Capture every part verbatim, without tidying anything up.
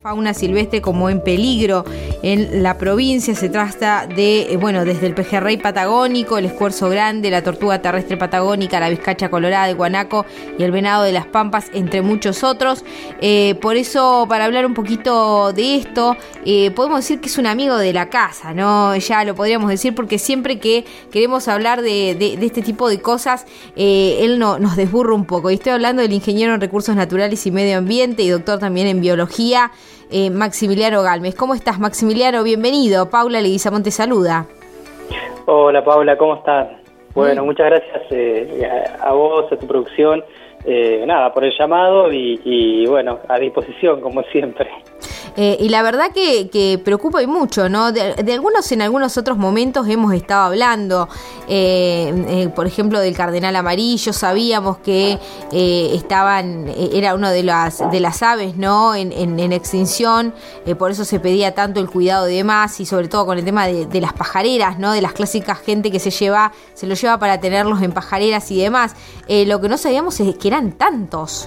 Fauna silvestre como en peligro en la provincia. Se trata de, bueno, desde el pejerrey patagónico, el escuerzo grande, la tortuga terrestre patagónica, la vizcacha colorada, el guanaco y el venado de las pampas, entre muchos otros. Eh, por eso, para hablar un poquito de esto, eh, podemos decir que es un amigo de la casa, ¿no? Ya lo podríamos decir, porque siempre que queremos hablar de, de, de este tipo de cosas, eh, él no, nos desburra un poco. Y estoy hablando del ingeniero en recursos naturales y medio ambiente y doctor también en biología, Eh, Maximiliano Galmes. ¿Cómo estás, Maximiliano? Bienvenido. Paula Leguizamón te saluda. Hola, Paula, ¿cómo estás? Bueno, muchas gracias eh, a, a vos, a tu producción, eh, nada, por el llamado y, y bueno, a disposición, como siempre. Eh, y la verdad que, que preocupa y mucho, ¿no? De, de algunos en algunos otros momentos hemos estado hablando, eh, eh, por ejemplo, del cardenal amarillo. Sabíamos que eh, estaban, era uno de las de las aves, ¿no? En, en, en extinción, eh, por eso se pedía tanto el cuidado de demás, y sobre todo con el tema de, de las pajareras, ¿no? De las clásicas gente que se lleva, se lo lleva para tenerlos en pajareras y demás. Eh, lo que no sabíamos es que eran tantos,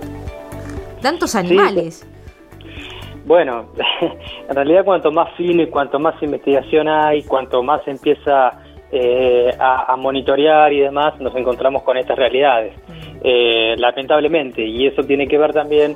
tantos animales. Sí. Bueno, en realidad cuanto más fino y cuanto más investigación hay, cuanto más se empieza eh, a, a monitorear y demás, nos encontramos con estas realidades, eh, lamentablemente, y eso tiene que ver también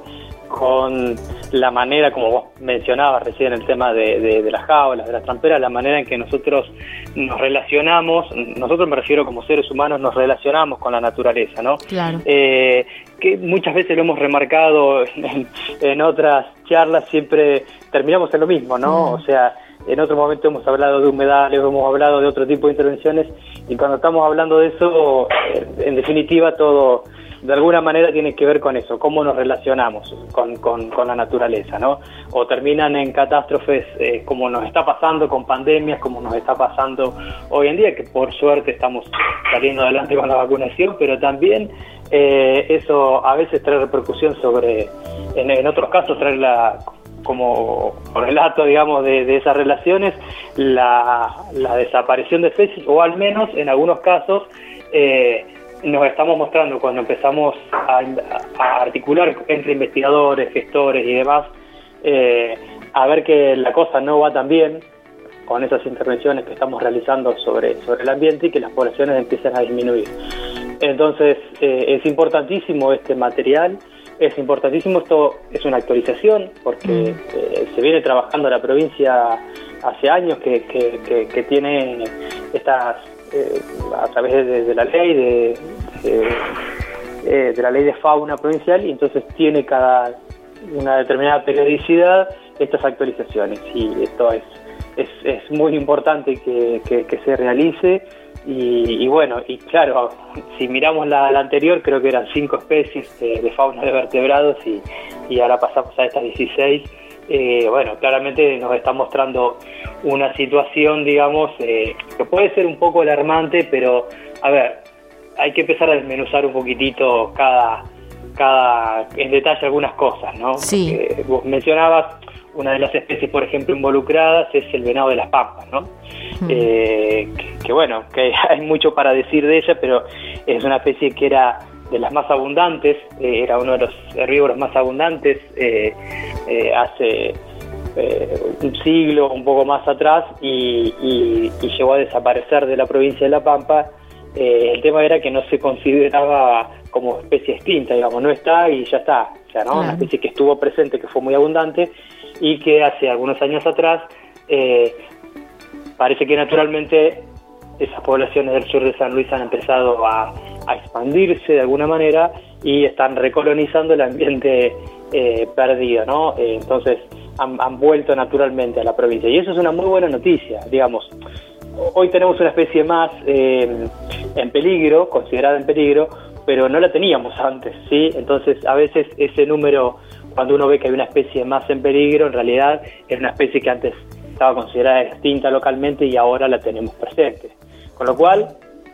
con la manera, como vos mencionabas recién, el tema de, de, de las jaulas, de las tramperas, la manera en que nosotros nos relacionamos, nosotros me refiero como seres humanos, nos relacionamos con la naturaleza, ¿no? Claro. Eh, que muchas veces lo hemos remarcado en, en otras charlas, siempre terminamos en lo mismo, ¿no? Mm. O sea, en otro momento hemos hablado de humedales, hemos hablado de otro tipo de intervenciones, y cuando estamos hablando de eso, en definitiva todo de alguna manera tiene que ver con eso, cómo nos relacionamos con, con, con la naturaleza, ¿no? O terminan en catástrofes eh, como nos está pasando con pandemias, como nos está pasando hoy en día, que por suerte estamos saliendo adelante con la vacunación, pero también eh, eso a veces trae repercusión sobre, en, en otros casos trae la, como relato, digamos, de, de esas relaciones, la, la desaparición de especies, o al menos en algunos casos, eh, nos estamos mostrando cuando empezamos a, a articular entre investigadores, gestores y demás, eh, a ver que la cosa no va tan bien con esas intervenciones que estamos realizando sobre, sobre el ambiente, y que las poblaciones empiezan a disminuir. Entonces, eh, es importantísimo este material, es importantísimo, esto es una actualización, porque eh, se viene trabajando la provincia hace años que, que, que, que tiene estas... Eh, a través de, de la ley de, de, eh, de la ley de fauna provincial, y entonces tiene cada una determinada periodicidad estas actualizaciones, y esto es es, es muy importante que, que, que se realice. Y, y bueno, y claro, si miramos la, la anterior, creo que eran cinco especies de, de fauna de vertebrados, y, y ahora pasamos a estas dieciséis. Eh, bueno, claramente nos está mostrando una situación, digamos, eh, que puede ser un poco alarmante, pero a ver, hay que empezar a desmenuzar un poquitito cada, cada en detalle algunas cosas, ¿no? Sí. Porque vos mencionabas una de las especies, por ejemplo, involucradas es el venado de las pampas, ¿no? Mm. Eh, que, que bueno, que hay mucho para decir de ella, pero es una especie que era de las más abundantes, eh, era uno de los herbívoros más abundantes eh, eh, hace eh, un siglo, un poco más atrás, y, y, y llegó a desaparecer de la provincia de La Pampa. Eh, el tema era que no se consideraba como especie extinta, digamos, no está y ya está, o sea, ¿no? Claro. Una especie que estuvo presente, que fue muy abundante, y que hace algunos años atrás eh, parece que naturalmente esas poblaciones del sur de San Luis han empezado a a expandirse de alguna manera y están recolonizando el ambiente eh, perdido, ¿no? Eh, entonces han, han vuelto naturalmente a la provincia, y eso es una muy buena noticia, digamos. Hoy tenemos una especie más eh, en peligro, considerada en peligro, pero no la teníamos antes, ¿sí? Entonces a veces ese número, cuando uno ve que hay una especie más en peligro, en realidad es una especie que antes estaba considerada extinta localmente y ahora la tenemos presente. Con lo cual,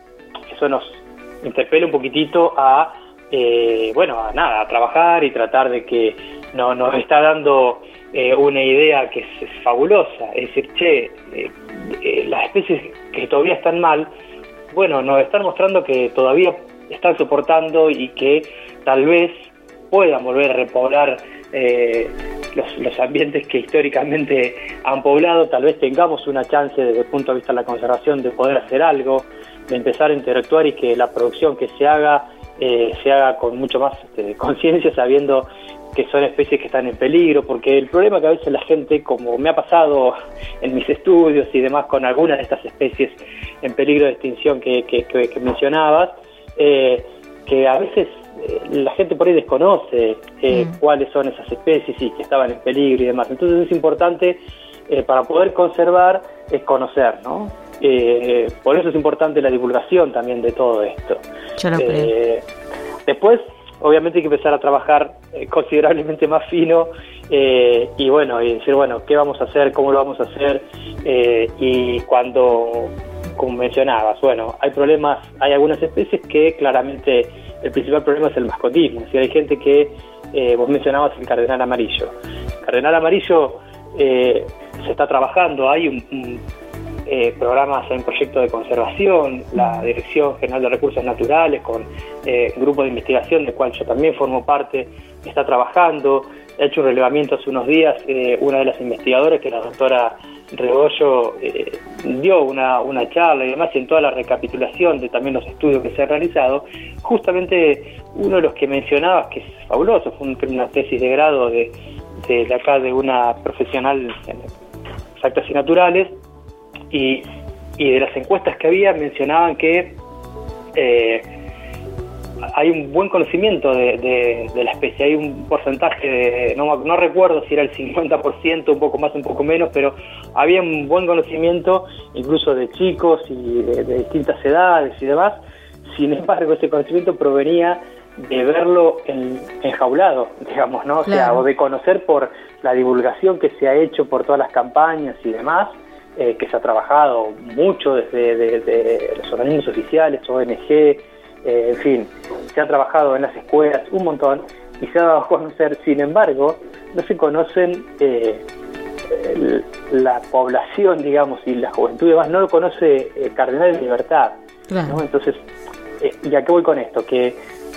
eso nos interpela un poquitito a, eh, bueno, a nada, a trabajar y tratar de que no, nos está dando eh, una idea que es, es fabulosa, es decir, che, eh, eh, las especies que todavía están mal, bueno, nos están mostrando que todavía están soportando y que tal vez puedan volver a repoblar eh, los, los ambientes que históricamente han poblado, tal vez tengamos una chance desde el punto de vista de la conservación de poder hacer algo, de empezar a interactuar y que la producción que se haga eh, se haga con mucho más este, conciencia, sabiendo que son especies que están en peligro, porque el problema que a veces la gente, como me ha pasado en mis estudios y demás con algunas de estas especies en peligro de extinción que, que, que, que mencionabas, eh, que a veces eh, la gente por ahí desconoce eh, mm. cuáles son esas especies y que estaban en peligro y demás. Entonces es importante, eh, para poder conservar, es conocer, ¿no? Eh, por eso es importante la divulgación también de todo esto. Yo lo creo. Eh, después, obviamente hay que empezar a trabajar eh, considerablemente más fino eh, y bueno, y decir, bueno, ¿qué vamos a hacer? ¿Cómo lo vamos a hacer? Eh, y cuando, como mencionabas, bueno, hay problemas, hay algunas especies que claramente el principal problema es el mascotismo. Es decir, hay gente que, eh, vos mencionabas el cardenal amarillo. El cardenal amarillo eh, se está trabajando, hay un, un Eh, programas en proyectos de conservación, la Dirección General de Recursos Naturales con eh, un grupo de investigación del cual yo también formo parte, está trabajando. He hecho un relevamiento hace unos días, eh, una de las investigadoras, que es la doctora Rebollo, eh, dio una, una charla y demás, y en toda la recapitulación de también los estudios que se han realizado, justamente uno de los que mencionabas, que es fabuloso, fue una tesis de grado de, de, de acá de una profesional en exactas y naturales, Y, y de las encuestas que había mencionaban que eh, hay un buen conocimiento de, de, de la especie, hay un porcentaje, de, no, no recuerdo si era el cincuenta por ciento, un poco más, un poco menos, pero había un buen conocimiento incluso de chicos y de, de distintas edades y demás. Sin embargo, ese conocimiento provenía de verlo en, enjaulado, digamos, ¿no? O sea, claro. o de conocer por la divulgación que se ha hecho por todas las campañas y demás. Eh, que se ha trabajado mucho desde de, de los organismos oficiales, O N G, eh, en fin, se ha trabajado en las escuelas un montón y se ha dado a conocer. Sin embargo, no se conocen eh, el, la población, digamos, y la juventud y demás, no lo conoce el cardenal de libertad, claro. ¿no? Entonces, eh, ¿y a qué voy con esto? Que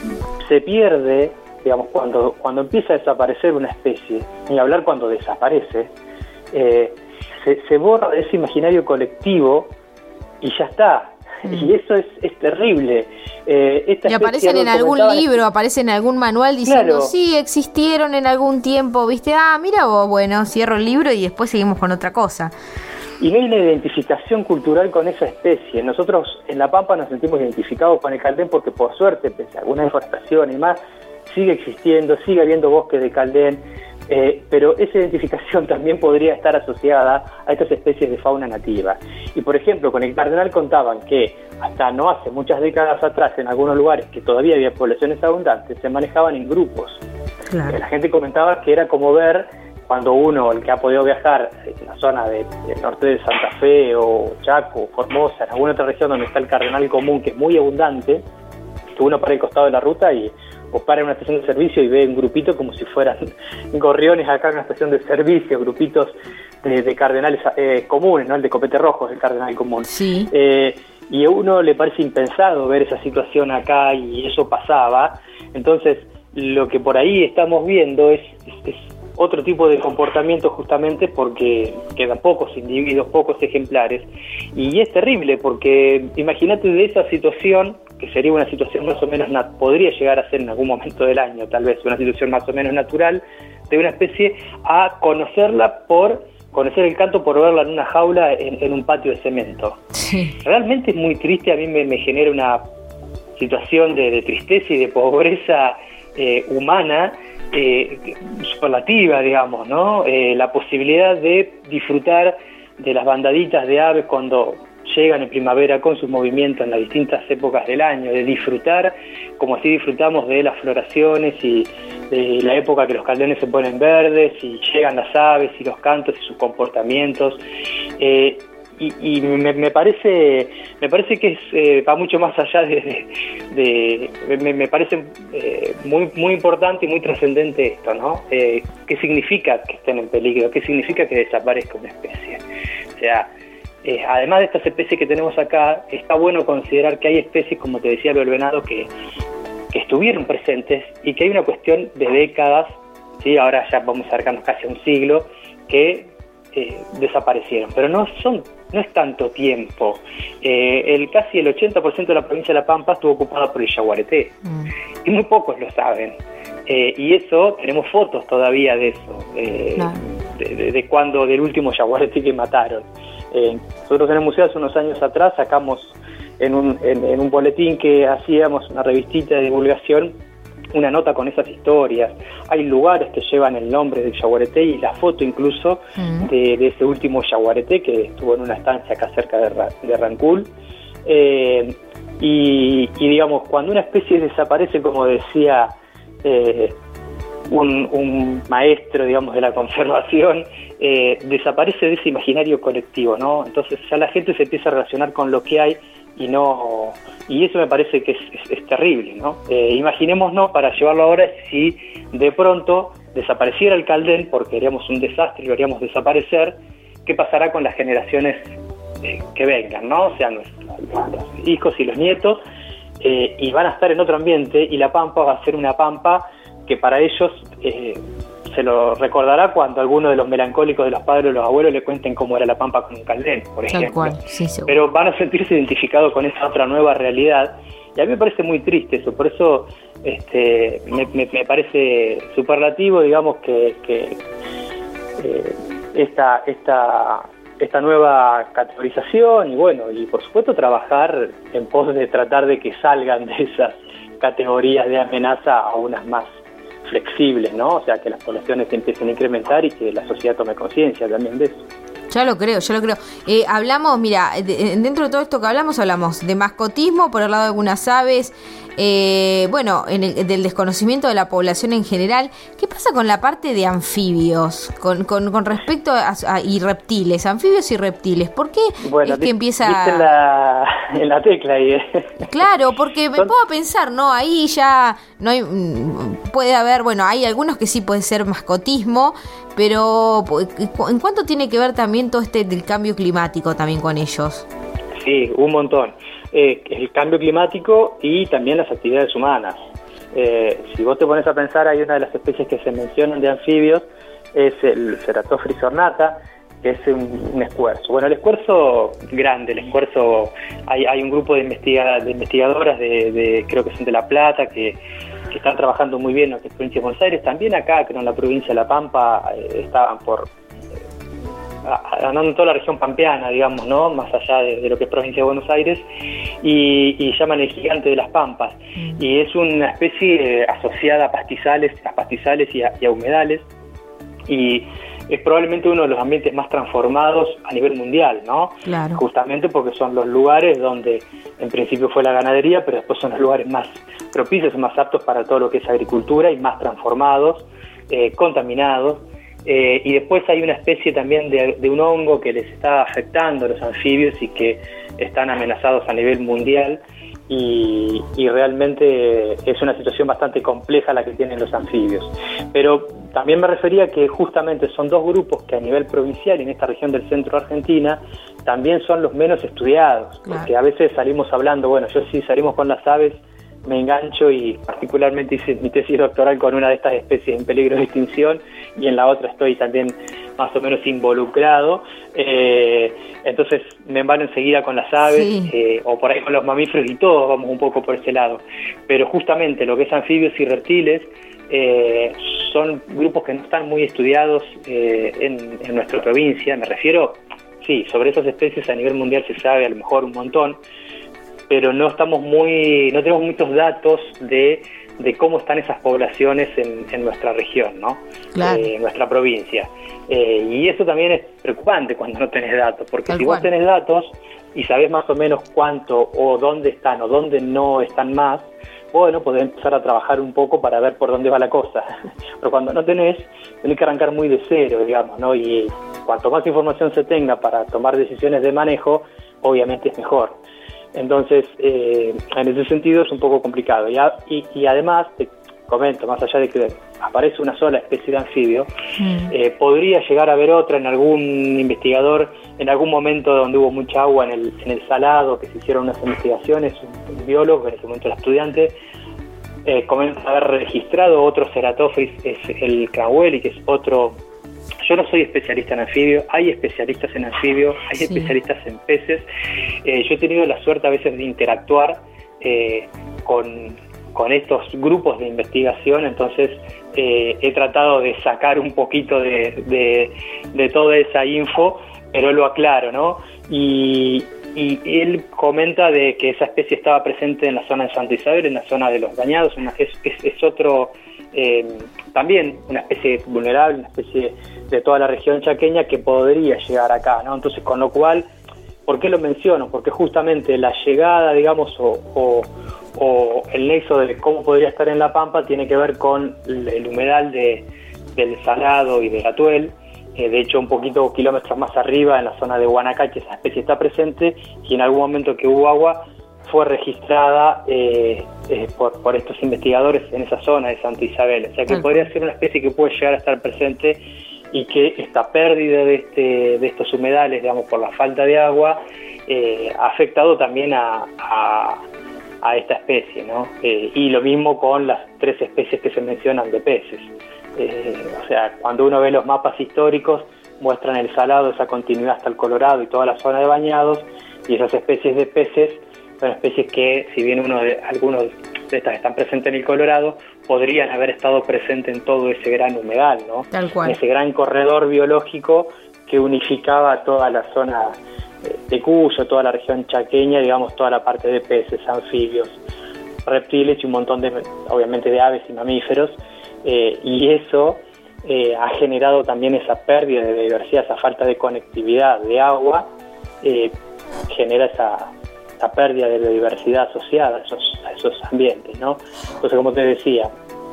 se pierde, digamos, cuando, cuando empieza a desaparecer una especie, ni hablar cuando desaparece, eh, Se, se borra ese imaginario colectivo y ya está. Mm. Y eso es, es terrible. Eh, esta y aparecen en algún libro, aparecen en algún manual diciendo, claro. sí, existieron en algún tiempo, ¿viste? Ah, mira vos, bueno, cierro el libro y después seguimos con otra cosa. Y no hay una identificación cultural con esa especie. Nosotros en La Pampa nos sentimos identificados con el caldén porque, por suerte, pese a alguna deforestación y más, sigue existiendo, sigue habiendo bosques de caldén. Eh, pero esa identificación también podría estar asociada a estas especies de fauna nativa. Y por ejemplo, con el cardenal contaban que hasta no hace muchas décadas atrás, en algunos lugares que todavía había poblaciones abundantes, se manejaban en grupos. Claro. Que la gente comentaba que era como ver cuando uno, el que ha podido viajar en la zona del de norte de Santa Fe o Chaco, Formosa, en alguna otra región donde está el cardenal común, que es muy abundante, que uno para el costado de la ruta y o para en una estación de servicio y ve un grupito como si fueran gorriones acá en una estación de servicio, grupitos de, de cardenales eh, comunes, ¿no? El de copete rojo es el cardenal común. Sí. Eh, y a uno le parece impensado ver esa situación acá y eso pasaba. Entonces, lo que por ahí estamos viendo es, es, es otro tipo de comportamiento, justamente porque quedan pocos individuos, pocos ejemplares. Y es terrible porque imagínate de esa situación, que sería una situación más o menos, nat- podría llegar a ser en algún momento del año, tal vez, una situación más o menos natural de una especie, a conocerla por, conocer el canto por verla en una jaula en, en un patio de cemento. Sí. Realmente es muy triste, a mí me, me genera una situación de, de tristeza y de pobreza eh, humana, eh, superlativa, digamos, ¿no? Eh, la posibilidad de disfrutar de las bandaditas de aves cuando llegan en primavera con sus movimientos en las distintas épocas del año, de disfrutar como así disfrutamos de las floraciones y de la época que los caldenes se ponen verdes y llegan las aves y los cantos y sus comportamientos. Eh, y, y me, me parece me parece que es, eh, va mucho más allá de, de, de me, me parece eh, muy muy importante y muy trascendente esto, ¿no? Eh, ¿qué significa que estén en peligro? ¿Qué significa que desaparezca una especie? O sea, Eh, además de estas especies que tenemos acá, está bueno considerar que hay especies, como te decía, el venado, que, que estuvieron presentes y que hay una cuestión de décadas ¿sí? Ahora ya vamos acercando casi a un siglo, que eh, desaparecieron, pero no son no es tanto tiempo. Eh, el casi el ochenta por ciento de la provincia de La Pampa estuvo ocupada por el yaguareté, mm. y muy pocos lo saben. Eh, y eso, tenemos fotos todavía de eso, eh, no. de, de, de cuando, del último yaguareté que mataron. Eh, nosotros en el museo hace unos años atrás sacamos en un, en, en un boletín que hacíamos, una revistita de divulgación, una nota con esas historias. Hay lugares que llevan el nombre del yaguareté y la foto incluso mm. de, de ese último yaguareté que estuvo en una estancia acá cerca de, de Rancul. Eh, y, y digamos, cuando una especie desaparece, como decía eh, un, un maestro, digamos, de la conservación, eh, desaparece de ese imaginario colectivo, ¿no? Entonces ya la gente se empieza a relacionar con lo que hay y no y eso me parece que es, es, es terrible, ¿no? Eh, imaginémonos, para llevarlo ahora, si de pronto desapareciera el Caldén porque haríamos un desastre y lo haríamos desaparecer, ¿qué pasará con las generaciones eh, que vengan, ¿no? O sea, nuestros, los hijos y los nietos, eh, y van a estar en otro ambiente, y la Pampa va a ser una Pampa que para ellos eh, se lo recordará cuando alguno de los melancólicos de los padres o los abuelos le cuenten cómo era la Pampa con un Caldén, por ejemplo. Tal cual, sí, seguro. Pero van a sentirse identificados con esa otra nueva realidad, y a mí me parece muy triste eso. Por eso este, me, me, me parece superlativo, digamos, que, que eh, esta, esta, esta nueva categorización, y bueno, y por supuesto trabajar en pos de tratar de que salgan de esas categorías de amenaza a unas más flexibles, ¿no? O sea, que las poblaciones se empiecen a incrementar y que la sociedad tome conciencia también de eso. Ya lo creo, ya lo creo. Eh, hablamos, mira, de, dentro de todo esto que hablamos, hablamos de mascotismo, por el lado de algunas aves, eh, bueno, en el, del desconocimiento de la población en general. ¿Qué pasa con la parte de anfibios, con, con, con respecto a, a y reptiles, anfibios y reptiles? ¿Por qué bueno, es que empieza en la, en la tecla ahí? Claro, porque me Son... puedo pensar, ¿no? Ahí ya no hay, puede haber, bueno, hay algunos que sí puede ser mascotismo, pero ¿en cuánto tiene que ver también todo este del cambio climático también con ellos? Sí, un montón. Eh, el cambio climático y también las actividades humanas. Eh, si vos te pones a pensar, hay una de las especies que se mencionan de anfibios, es el Ceratophrys ornata, que es un, un escuerzo. Bueno, el escuerzo grande, el escuerzo, hay, hay un grupo de, investiga, de investigadoras, de, de creo que son de La Plata, que, que están trabajando muy bien en la provincia de Buenos Aires. También acá, creo en la provincia de La Pampa, eh, estaban por... andando en toda la región pampeana, digamos, ¿no? Más allá de, de lo que es provincia de Buenos Aires, y, y llaman el gigante de las pampas. Mm. Y es una especie eh, asociada a pastizales, a pastizales y a, y a humedales, y es probablemente uno de los ambientes más transformados a nivel mundial, ¿no? Claro. Justamente porque son los lugares donde en principio fue la ganadería, pero después son los lugares más propicios, más aptos para todo lo que es agricultura, y más transformados, eh, contaminados. Eh, y después hay una especie también de, de un hongo que les está afectando a los anfibios y que están amenazados a nivel mundial, y, y realmente es una situación bastante compleja la que tienen los anfibios. Pero también me refería que justamente son dos grupos que a nivel provincial y en esta región del centro de Argentina también son los menos estudiados, claro. Porque a veces salimos hablando, bueno, yo sí salimos con las aves, me engancho, y particularmente hice mi tesis doctoral con una de estas especies en peligro de extinción, y en la otra estoy también más o menos involucrado, eh, entonces me embalo enseguida con las aves, sí. eh, o por ahí con los mamíferos, y todos vamos un poco por ese lado, pero justamente lo que es anfibios y reptiles eh, son grupos que no están muy estudiados eh, en, en nuestra provincia. Me refiero, sí, sobre esas especies a nivel mundial se sabe a lo mejor un montón, pero no estamos muy, no tenemos muchos datos de, de cómo están esas poblaciones en, en nuestra región, ¿no? Claro. Eh, en nuestra provincia. Eh, y eso también es preocupante cuando no tenés datos, porque Tal si cual. vos tenés datos y sabés más o menos cuánto o dónde están o dónde no están más, bueno, podés empezar a trabajar un poco para ver por dónde va la cosa. Pero cuando no tenés, tenés que arrancar muy de cero, digamos, ¿no? Y cuanto más información se tenga para tomar decisiones de manejo, obviamente es mejor. Entonces, eh, en ese sentido es un poco complicado. Y, a, y, y además, te comento, más allá de que aparece una sola especie de anfibio, mm. eh, podría llegar a haber otra en algún investigador, en algún momento donde hubo mucha agua en el, en el salado, que se hicieron unas investigaciones, un, un biólogo, que en ese momento era estudiante, eh, comenta haber registrado otro Ceratophrys, es el Crauwelli, que es otro. Yo no soy especialista en anfibios, hay especialistas en anfibios, hay sí. especialistas en peces. Eh, yo he tenido la suerte a veces de interactuar eh, con, con estos grupos de investigación, entonces eh, he tratado de sacar un poquito de, de, de toda esa info, pero lo aclaro, ¿no? Y, y él comenta de que esa especie estaba presente en la zona de Santa Isabel, en la zona de los Bañados, es, es, es otro... Eh, también una especie vulnerable, una especie de toda la región chaqueña que podría llegar acá, ¿no? Entonces, con lo cual, ¿por qué lo menciono? Porque justamente la llegada, digamos, o, o, o el nexo de cómo podría estar en La Pampa tiene que ver con el, el humedal de, del Salado y del Atuel. Eh, de hecho, un poquito kilómetros más arriba, en la zona de Guanacache, esa especie está presente, y en algún momento que hubo agua fue registrada eh, eh, por, por estos investigadores en esa zona de Santa Isabel. O sea que uh-huh. podría ser una especie que puede llegar a estar presente, y que esta pérdida de, este, de estos humedales, digamos, por la falta de agua, eh, ha afectado también a, a, a esta especie, ¿no? Eh, y lo mismo con las tres especies que se mencionan de peces. Eh, o sea, cuando uno ve los mapas históricos, muestran el Salado, esa continuidad hasta el Colorado y toda la zona de Bañados, y esas especies de peces son especies que, si bien uno de, algunos de estas están presentes en el Colorado, podrían haber estado presentes en todo ese gran humedal, ¿no? Tal cual. En ese gran corredor biológico que unificaba toda la zona de Cuyo, toda la región chaqueña, digamos, toda la parte de peces, anfibios, reptiles y un montón de, obviamente, de aves y mamíferos, eh, y eso eh, ha generado también esa pérdida de diversidad, esa falta de conectividad de agua, eh, genera esa la pérdida de biodiversidad asociada a esos, a esos ambientes, ¿no? Entonces, como te decía,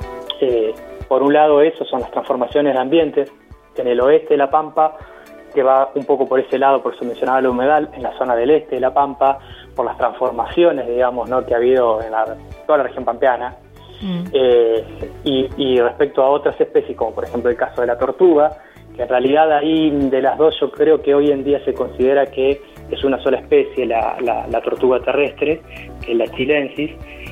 eh, por un lado eso son las transformaciones de ambientes en el oeste de La Pampa, que va un poco por ese lado, por eso mencionaba el humedal, en la zona del este de La Pampa, por las transformaciones, digamos, ¿no?, que ha habido en la, toda la región pampeana, mm. eh, y, y respecto a otras especies, como por ejemplo el caso de la tortuga, que en realidad ahí de las dos yo creo que hoy en día se considera que es una sola especie, la, la, la tortuga terrestre, que es la chilensis,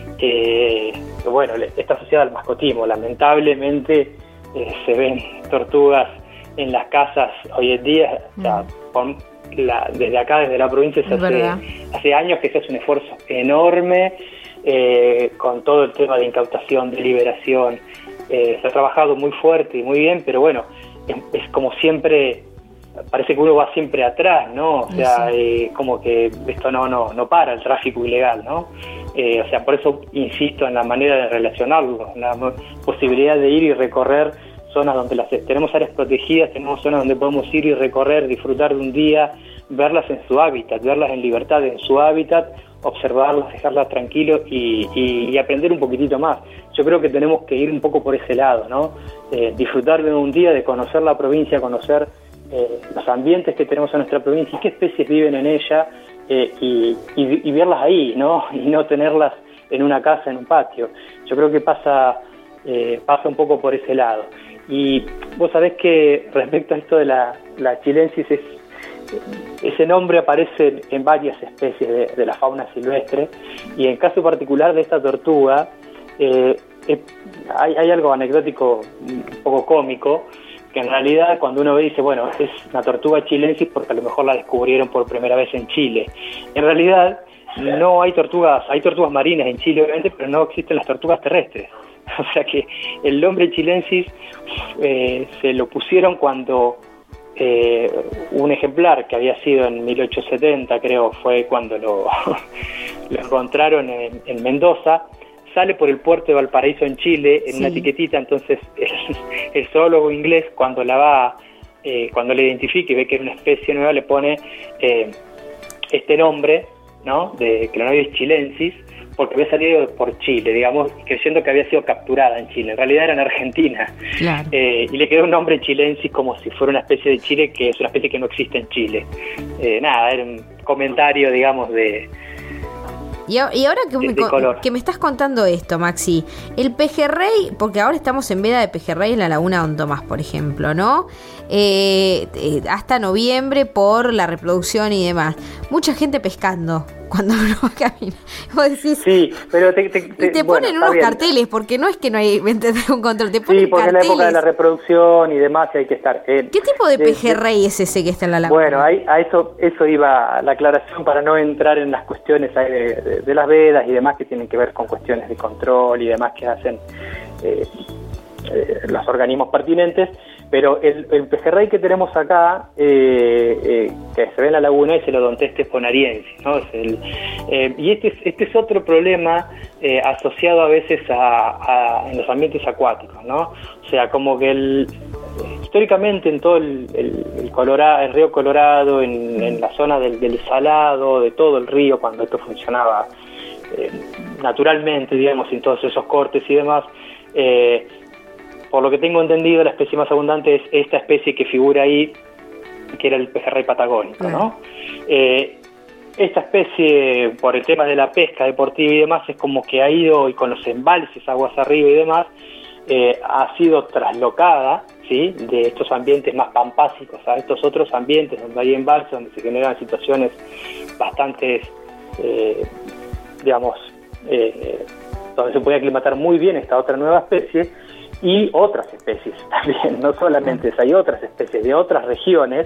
eh, que bueno, está asociada al mascotismo. Lamentablemente eh, se ven tortugas en las casas hoy en día, mm. ya, con la, desde acá, desde la provincia, se hace, hace años que se hace un esfuerzo enorme eh, con todo el tema de incautación, de liberación. Eh, se ha trabajado muy fuerte y muy bien, pero bueno, es, es como siempre... Parece que uno va siempre atrás, ¿no? O sea, sí. eh, como que esto no no no para, el tráfico ilegal, ¿no? Eh, o sea, por eso insisto en la manera de relacionarlo, en la posibilidad de ir y recorrer zonas donde las tenemos áreas protegidas, tenemos zonas donde podemos ir y recorrer, disfrutar de un día, verlas en su hábitat, verlas en libertad en su hábitat, observarlas, dejarlas tranquilos y, y, y aprender un poquitito más. Yo creo que tenemos que ir un poco por ese lado, ¿no? Eh, disfrutar de un día, de conocer la provincia, conocer Eh, los ambientes que tenemos en nuestra provincia y qué especies viven en ella, eh, y, y, y verlas ahí, ¿no? Y no tenerlas en una casa, en un patio. Yo creo que pasa eh, pasa un poco por ese lado. Y vos sabés que respecto a esto de la, la chilensis, es, ese nombre aparece en varias especies de, de la fauna silvestre, y en caso particular de esta tortuga, eh, eh, hay, hay algo anecdótico, un poco cómico, que en realidad cuando uno ve dice, bueno, es una tortuga chilensis porque a lo mejor la descubrieron por primera vez en Chile. En realidad no hay tortugas, hay tortugas marinas en Chile obviamente, pero no existen las tortugas terrestres. O sea que el nombre chilensis eh, se lo pusieron cuando eh, un ejemplar que había sido en mil ochocientos setenta, creo, fue cuando lo, lo encontraron en, en Mendoza, sale por el puerto de Valparaíso en Chile en sí. una etiquetita. Entonces el, el zoólogo inglés, cuando la va eh, cuando la identifica y ve que es una especie nueva, le pone eh, este nombre, ¿no?, de Clonoides chilensis, porque había salido por Chile, digamos, creyendo que había sido capturada en Chile. En realidad era en Argentina. Claro. Eh, y le quedó un nombre chilensis como si fuera una especie de Chile, que es una especie que no existe en Chile. Eh, nada, era un comentario, digamos, de... Y ahora que me, que me estás contando esto, Maxi, el pejerrey, porque ahora estamos en veda de pejerrey en la laguna Don Tomás, por ejemplo, ¿no? Eh, eh, hasta noviembre por la reproducción y demás. Mucha gente pescando. cuando uno va a caminar. Vos decís, sí, pero te, te, te, y te bueno, ponen unos bien. carteles, porque no es que no hay un control, te ponen sí, porque carteles. es la época de la reproducción y demás y hay que estar. Eh, ¿Qué tipo de, de pejerrey es ese que está en la laguna? Bueno, ahí, a eso eso iba la aclaración para no entrar en las cuestiones ahí de, de, de las vedas y demás que tienen que ver con cuestiones de control y demás que hacen eh, eh, los organismos pertinentes. Pero el, el pejerrey que tenemos acá, eh, eh, que se ve en la laguna, es el Odontestes ponariensis, ¿no? Es el, eh, y este es, este es otro problema eh, asociado a veces a, a, en los ambientes acuáticos, ¿no? O sea, como que el, históricamente en todo el, el, el, Colorado, el río Colorado, en, en la zona del, del Salado, de todo el río, cuando esto funcionaba eh, naturalmente, digamos, sin todos esos cortes y demás, eh, por lo que tengo entendido, la especie más abundante es esta especie que figura ahí, que era el pejerrey patagónico, ¿no? Eh, esta especie, por el tema de la pesca deportiva y demás, es como que ha ido, y con los embalses aguas arriba y demás, eh, ha sido traslocada, ¿sí?, de estos ambientes más pampásicos a estos otros ambientes donde hay embalses, donde se generan situaciones bastante, eh, digamos, eh, donde se puede aclimatar muy bien esta otra nueva especie, y otras especies también, no solamente esa, hay otras especies de otras regiones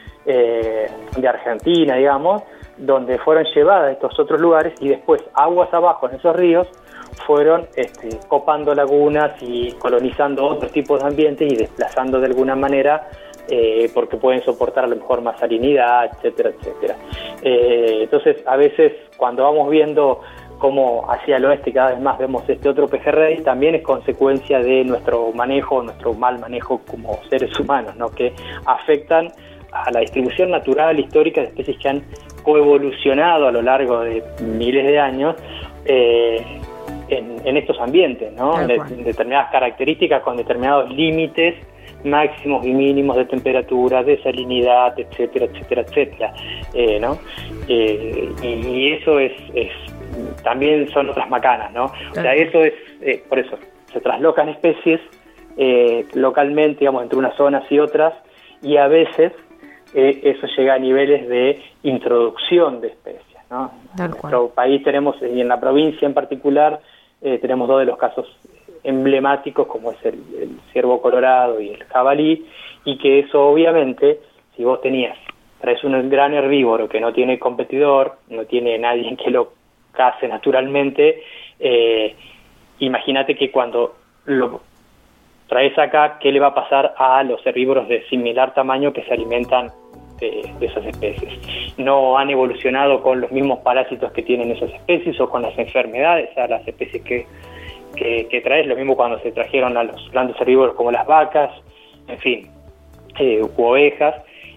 eh, de Argentina, digamos, donde fueron llevadas a estos otros lugares y después aguas abajo en esos ríos fueron este, copando lagunas y colonizando otros tipos de ambientes y desplazando de alguna manera eh, porque pueden soportar a lo mejor más salinidad, etcétera, etcétera. Eh, entonces, a veces cuando vamos viendo como hacia el oeste cada vez más vemos este otro pejerrey, también es consecuencia de nuestro manejo, nuestro mal manejo como seres humanos, ¿no?, que afectan a la distribución natural histórica de especies que han coevolucionado a lo largo de miles de años eh, en, en estos ambientes, ¿no?, de, en determinadas características con determinados límites máximos y mínimos de temperatura, de salinidad, etcétera, etcétera, etcétera, eh, ¿no? Eh, y, y eso es, es también son otras macanas, ¿no? O sea, eso es, eh, por eso, se traslocan especies eh, localmente, digamos, entre unas zonas y otras, y a veces eh, eso llega a niveles de introducción de especies, ¿no? En nuestro país tenemos, y en la provincia en particular, eh, tenemos dos de los casos emblemáticos, como es el, el ciervo colorado y el jabalí, y que eso obviamente, si vos tenías, traes un gran herbívoro que no tiene competidor, no tiene nadie que lo case naturalmente, eh, imagínate que cuando lo traes acá, ¿qué le va a pasar a los herbívoros de similar tamaño que se alimentan de, de esas especies? No han evolucionado con los mismos parásitos que tienen esas especies o con las enfermedades a las especies que, que, que traes, lo mismo cuando se trajeron a los grandes herbívoros como las vacas, en fin, eh, u ovejas,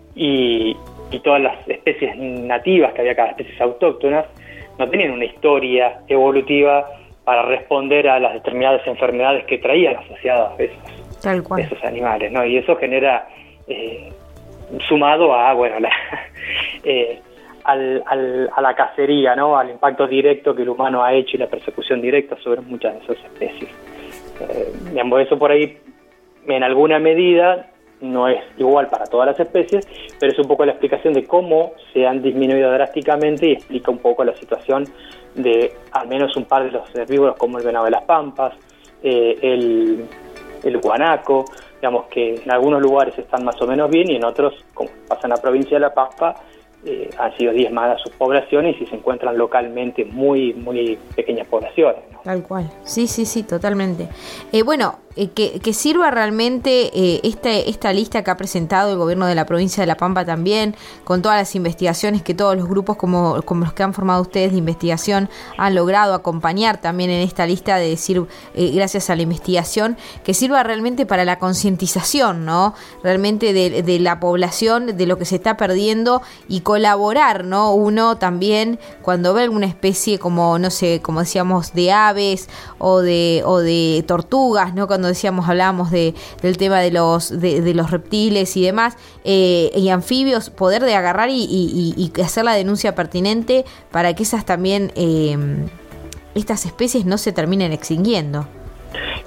y, y todas las especies nativas que había acá, especies autóctonas, no tenían una historia evolutiva para responder a las determinadas enfermedades que traían asociadas a esos, Tal cual. esos animales, ¿no? Y eso genera, eh, sumado a, bueno, la, eh, al, al, a la cacería, ¿no?, al impacto directo que el humano ha hecho y la persecución directa sobre muchas de esas especies. Eh, digamos, eso por ahí, en alguna medida, no es igual para todas las especies, pero es un poco la explicación de cómo se han disminuido drásticamente y explica un poco la situación de al menos un par de los herbívoros como el venado de las pampas, eh, el, el guanaco, digamos que en algunos lugares están más o menos bien y en otros, como pasa en la provincia de La Pampa, eh, han sido diezmadas sus poblaciones y se encuentran localmente muy, muy pequeñas poblaciones, ¿no? Tal cual, sí, sí, sí, totalmente. Eh, bueno, eh, que, que sirva realmente eh, esta, esta lista que ha presentado el gobierno de la provincia de La Pampa también, con todas las investigaciones que todos los grupos como, como los que han formado ustedes de investigación han logrado acompañar también en esta lista, de decir, eh, gracias a la investigación, que sirva realmente para la concientización, ¿no? Realmente de, de la población, de lo que se está perdiendo, y colaborar, ¿no? Uno también cuando ve alguna especie como, no sé, como decíamos, de aves o de o de tortugas, ¿no? Cuando decíamos, hablábamos de del tema de los de, de los reptiles y demás, eh, y anfibios, poder de agarrar y, y, y hacer la denuncia pertinente para que esas también, eh, estas especies no se terminen extinguiendo.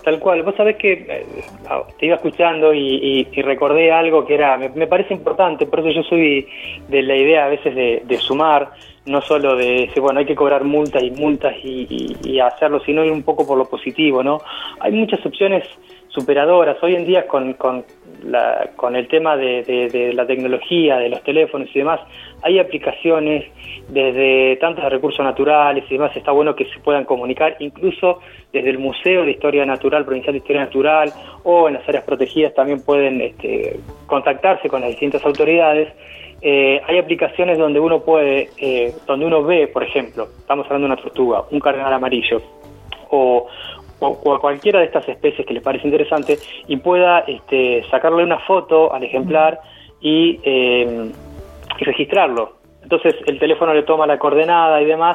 Tal cual. Vos sabés que eh, te iba escuchando y, y, y recordé algo que era, me, me parece importante, por eso yo soy de la idea a veces de, de sumar, no solo de decir, bueno, hay que cobrar multas y multas y, y, y hacerlo, sino ir un poco por lo positivo, ¿no? Hay muchas opciones superadoras. Hoy en día con, con, la, con el tema de, de, de la tecnología, de los teléfonos y demás, hay aplicaciones desde tantos recursos naturales y demás, está bueno que se puedan comunicar, incluso desde el Museo de Historia Natural, Provincial de Historia Natural, o en las áreas protegidas también pueden este, contactarse con las distintas autoridades. Eh, hay aplicaciones donde uno puede, eh, donde uno ve, por ejemplo, estamos hablando de una tortuga, un cardenal amarillo, o o cualquiera de estas especies que les parece interesante, y pueda este, sacarle una foto al ejemplar y, eh, y registrarlo. Entonces el teléfono le toma la coordenada y demás,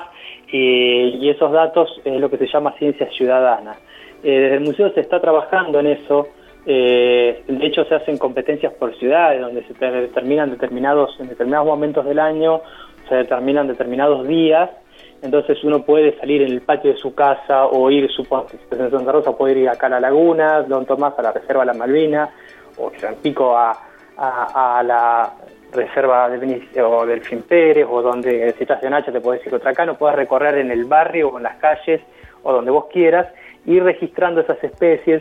y, y esos datos es lo que se llama ciencia ciudadana. Eh, desde el museo se está trabajando en eso. Eh, de hecho se hacen competencias por ciudades donde se determinan determinados, en determinados momentos del año, se determinan determinados días. Entonces uno puede salir en el patio de su casa o ir, supongo, si estás en Santa Rosa, puede ir acá a la Laguna, Don Tomás a la Reserva de la Malvina, o San Pico a, a, a la Reserva de Benicio, o del Delfín Pérez, o donde si estás en Hacha te puedes ir otra acá, no puedes recorrer en el barrio o en las calles o donde vos quieras, ir registrando esas especies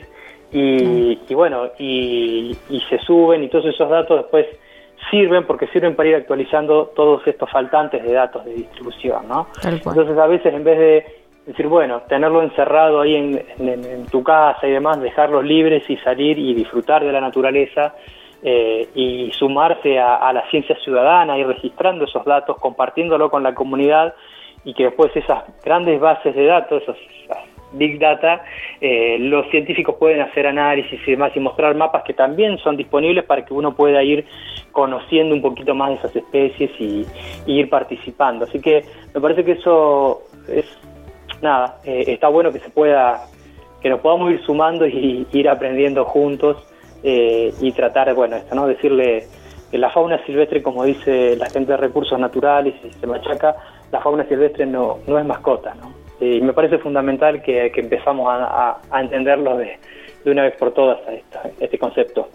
y, y bueno, y, y se suben y todos esos datos después sirven porque sirven para ir actualizando todos estos faltantes de datos de distribución, ¿no? Entonces a veces en vez de decir, bueno, tenerlo encerrado ahí en, en, en tu casa y demás, dejarlos libres y salir y disfrutar de la naturaleza eh, y sumarse a, a la ciencia ciudadana, ir registrando esos datos, compartiéndolo con la comunidad y que después esas grandes bases de datos, esos Big Data, eh, los científicos pueden hacer análisis y demás y mostrar mapas que también son disponibles para que uno pueda ir conociendo un poquito más de esas especies y, y ir participando. Así que me parece que eso es, nada, eh, está bueno que se pueda, que nos podamos ir sumando y, y ir aprendiendo juntos eh, y tratar, bueno, esto, ¿no? Decirle que la fauna silvestre, como dice la gente de recursos naturales y se machaca, la fauna silvestre no, no es mascota, ¿no? Y me parece fundamental que, que empezamos a, a, a entenderlo de, de una vez por todas esta, este concepto.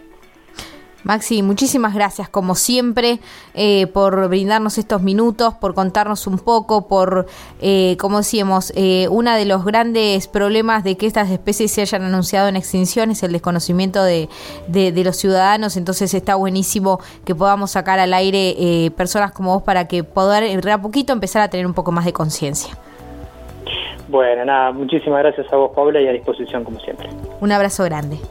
Maxi, muchísimas gracias como siempre eh, por brindarnos estos minutos, por contarnos un poco, por, eh, como decíamos, eh, uno de los grandes problemas de que estas especies se hayan anunciado en extinción es el desconocimiento de, de, de los ciudadanos, entonces está buenísimo que podamos sacar al aire eh, personas como vos para que poder de a poquito empezar a tener un poco más de conciencia. Bueno, nada, muchísimas gracias a vos, Paula, y a disposición como siempre. Un abrazo grande.